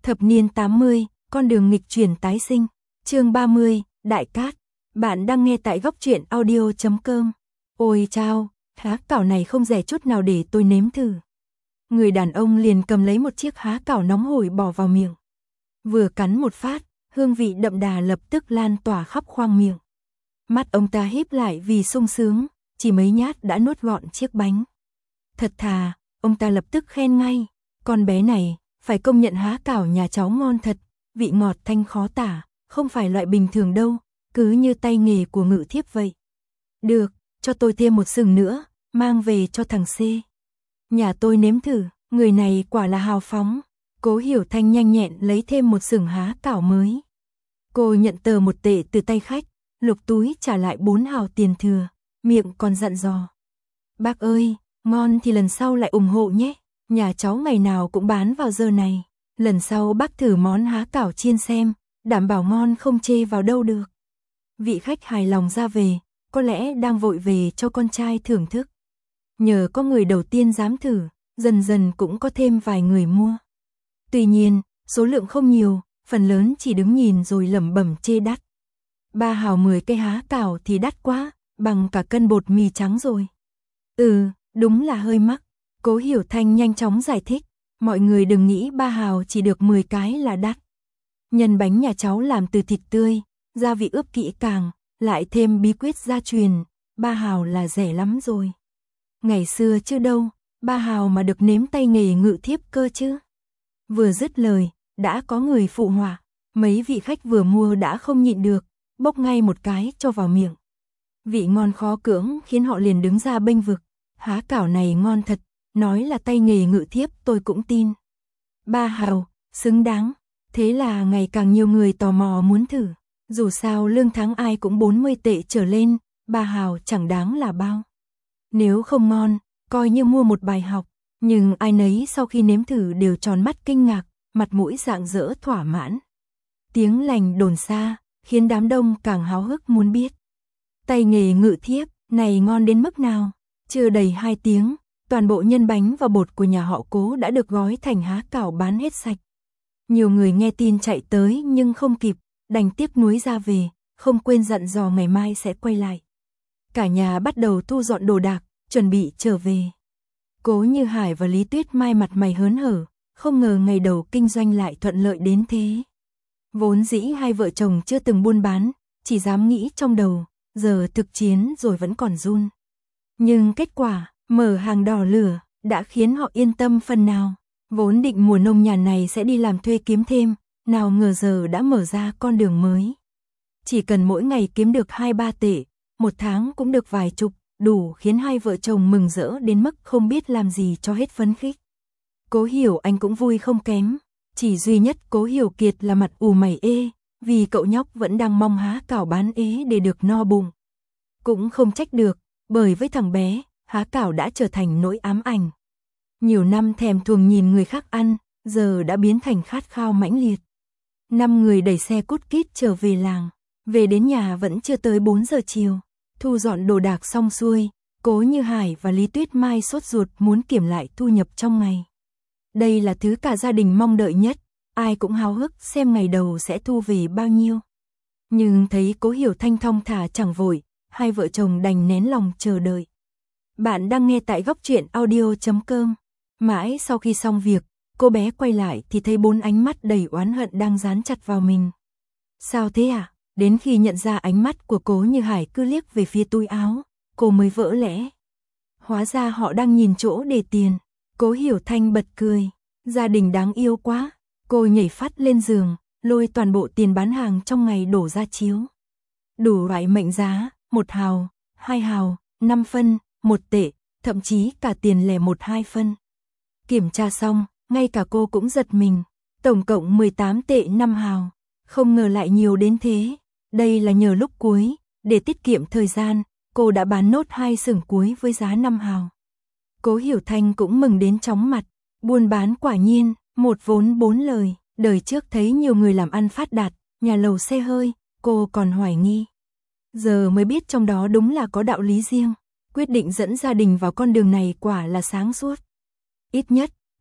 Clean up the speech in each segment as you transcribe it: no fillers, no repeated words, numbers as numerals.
Thập niên 80, con đường nghịch chuyển tái sinh. Chương 30, Đại Cát. Bạn đang nghe tại góc truyện audio.com. Ôi chao, há cảo này không rẻ chút nào để tôi nếm thử. Người đàn ông liền cầm lấy một chiếc há cảo nóng hổi bỏ vào miệng. Vừa cắn một phát, hương vị đậm đà lập tức lan tỏa khắp khoang miệng. Mắt ông ta híp lại vì sung sướng, chỉ mấy nhát đã nuốt gọn chiếc bánh. Thật thà, ông ta lập tức khen ngay, con bé này, phải công nhận há cảo nhà cháu ngon thật, vị ngọt thanh khó tả, không phải loại bình thường đâu, cứ như tay nghề của Ngự Thiếp vậy. Được, cho tôi thêm một sừng nữa, mang về cho thằng C. Nhà tôi nếm thử, người này quả là hào phóng. Cố Hiểu Thanh nhanh nhẹn lấy thêm một sừng há cảo mới. Cô nhận tờ 1 tệ từ tay khách, lục túi trả lại 4 hào tiền thừa, miệng còn dặn dò. Bác ơi, ngon thì lần sau lại ủng hộ nhé, nhà cháu ngày nào cũng bán vào giờ này. Lần sau bác thử món há cảo chiên xem, đảm bảo ngon không chê vào đâu được. Vị khách hài lòng ra về, có lẽ đang vội về cho con trai thưởng thức. Nhờ có người đầu tiên dám thử, dần dần cũng có thêm vài người mua. Tuy nhiên, số lượng không nhiều, phần lớn chỉ đứng nhìn rồi lẩm bẩm chê đắt. 3 hào 10 cây há cảo thì đắt quá, bằng cả cân bột mì trắng rồi. Đúng là hơi mắc. Cố Hiểu Thanh nhanh chóng giải thích, mọi người đừng nghĩ 3 hào chỉ được 10 cái là đắt. Nhân bánh nhà cháu làm từ thịt tươi, gia vị ướp kỹ càng, lại thêm bí quyết gia truyền, 3 hào là rẻ lắm rồi. Ngày xưa chứ đâu, 3 hào mà được nếm tay nghề Ngự Thiếp cơ chứ. Vừa dứt lời, đã có người phụ họa, mấy vị khách vừa mua đã không nhịn được, bốc ngay một cái cho vào miệng. Vị ngon khó cưỡng khiến họ liền đứng ra bênh vực, há cảo này ngon thật, nói là tay nghề Ngự Thiếp tôi cũng tin. 3 hào, xứng đáng, thế là ngày càng nhiều người tò mò muốn thử, dù sao lương tháng ai cũng 40 tệ trở lên, 3 hào chẳng đáng là bao. Nếu không ngon, coi như mua một bài học, nhưng ai nấy sau khi nếm thử đều tròn mắt kinh ngạc, mặt mũi rạng rỡ thỏa mãn. Tiếng lành đồn xa, khiến đám đông càng háo hức muốn biết. Tay nghề Ngự Thiếp này ngon đến mức nào? Chưa đầy 2 tiếng, toàn bộ nhân bánh và bột của nhà họ Cố đã được gói thành há cảo bán hết sạch. Nhiều người nghe tin chạy tới nhưng không kịp, đành tiếc nuối ra về, không quên dặn dò ngày mai sẽ quay lại. Cả nhà bắt đầu thu dọn đồ đạc, chuẩn bị trở về. Cố Như Hải và Lý Tuyết Mai mặt mày hớn hở, không ngờ ngày đầu kinh doanh lại thuận lợi đến thế. Vốn dĩ hai vợ chồng chưa từng buôn bán, chỉ dám nghĩ trong đầu, giờ thực chiến rồi vẫn còn run. Nhưng kết quả, mở hàng đỏ lửa, đã khiến họ yên tâm phần nào. Vốn định mùa nông nhàn này sẽ đi làm thuê kiếm thêm, nào ngờ giờ đã mở ra con đường mới. Chỉ cần mỗi ngày kiếm được 2-3 tệ, một tháng cũng được vài chục, đủ khiến hai vợ chồng mừng rỡ đến mức không biết làm gì cho hết phấn khích. Cố Hiểu Anh cũng vui không kém, chỉ duy nhất Cố Hiểu Kiệt là mặt ù mày ê, vì cậu nhóc vẫn đang mong há cảo bán ế để được no bụng. Cũng không trách được, bởi với thằng bé, há cảo đã trở thành nỗi ám ảnh. Nhiều năm thèm thuồng nhìn người khác ăn, giờ đã biến thành khát khao mãnh liệt. 5 người đẩy xe cút kít trở về làng, về đến nhà vẫn chưa tới 4 giờ chiều. Thu dọn đồ đạc xong xuôi, Cố Như Hải và Lý Tuyết Mai sốt ruột muốn kiểm lại thu nhập trong ngày. Đây là thứ cả gia đình mong đợi nhất, ai cũng háo hức xem ngày đầu sẽ thu về bao nhiêu. Nhưng thấy Cố Hiểu Thanh thong thả chẳng vội, hai vợ chồng đành nén lòng chờ đợi. Bạn đang nghe tại góc truyện audio.com. Mãi sau khi xong việc, cô bé quay lại thì thấy 4 ánh mắt đầy oán hận đang dán chặt vào mình. Sao thế à? Đến khi nhận ra ánh mắt của Cố Như Hải cứ liếc về phía túi áo, cô mới vỡ lẽ. Hóa ra họ đang nhìn chỗ để tiền. Cố Hiểu Thanh bật cười. Gia đình đáng yêu quá. Cô nhảy phát lên giường, lôi toàn bộ tiền bán hàng trong ngày đổ ra chiếu. Đủ loại mệnh giá, 1 hào, 2 hào, 5 phân, 1 tệ, thậm chí cả tiền lẻ 1-2 phân. Kiểm tra xong, ngay cả cô cũng giật mình. Tổng cộng 18 tệ 5 hào. Không ngờ lại nhiều đến thế. Đây là nhờ lúc cuối, để tiết kiệm thời gian, cô đã bán nốt 2 sừng cuối với giá 5 hào. Cố Hiểu Thanh cũng mừng đến chóng mặt, buôn bán quả nhiên, một vốn 4 lời, đời trước thấy nhiều người làm ăn phát đạt, nhà lầu xe hơi, cô còn hoài nghi. Giờ mới biết trong đó đúng là có đạo lý riêng, quyết định dẫn gia đình vào con đường này quả là sáng suốt. Ít nhất,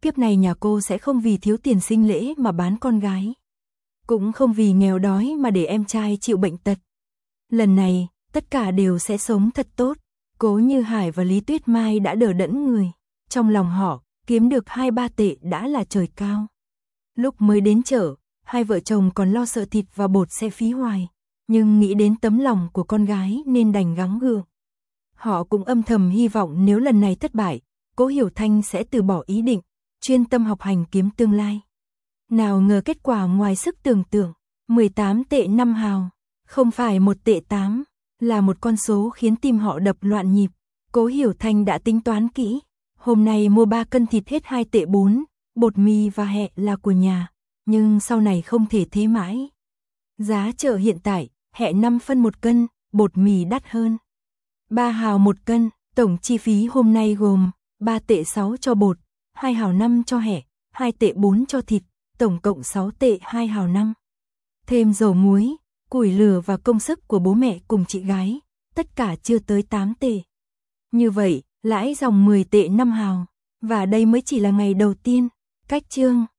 kiếp này nhà cô sẽ không vì thiếu tiền sinh lễ mà bán con gái. Cũng không vì nghèo đói mà để em trai chịu bệnh tật. Lần này, tất cả đều sẽ sống thật tốt. Cố Như Hải và Lý Tuyết Mai đã đờ đẫn người. Trong lòng họ, kiếm được 2-3 tệ đã là trời cao. Lúc mới đến chợ, hai vợ chồng còn lo sợ thịt và bột sẽ phí hoài. Nhưng nghĩ đến tấm lòng của con gái nên đành gắng gượng. Họ cũng âm thầm hy vọng nếu lần này thất bại, Cố Hiểu Thanh sẽ từ bỏ ý định, chuyên tâm học hành kiếm tương lai. Nào ngờ kết quả ngoài sức tưởng tượng, 18 tệ 5 hào, không phải 1 tệ 8, là một con số khiến tim họ đập loạn nhịp. Cố Hiểu Thanh đã tính toán kỹ, hôm nay mua 3 cân thịt hết 2 tệ 4, bột mì và hẹ là của nhà, nhưng sau này không thể thế mãi. Giá chợ hiện tại, hẹ 5 phân 1 cân, bột mì đắt hơn 3 hào 1 cân, tổng chi phí hôm nay gồm 3 tệ 6 cho bột, 2 hào 5 cho hẹ, 2 tệ 4 cho thịt, tổng cộng 6 tệ 2 hào 5. Thêm dầu muối, củi lửa và công sức của bố mẹ cùng chị gái, tất cả chưa tới 8 tệ. Như vậy, lãi dòng 10 tệ 5 hào, và đây mới chỉ là ngày đầu tiên. Cách chương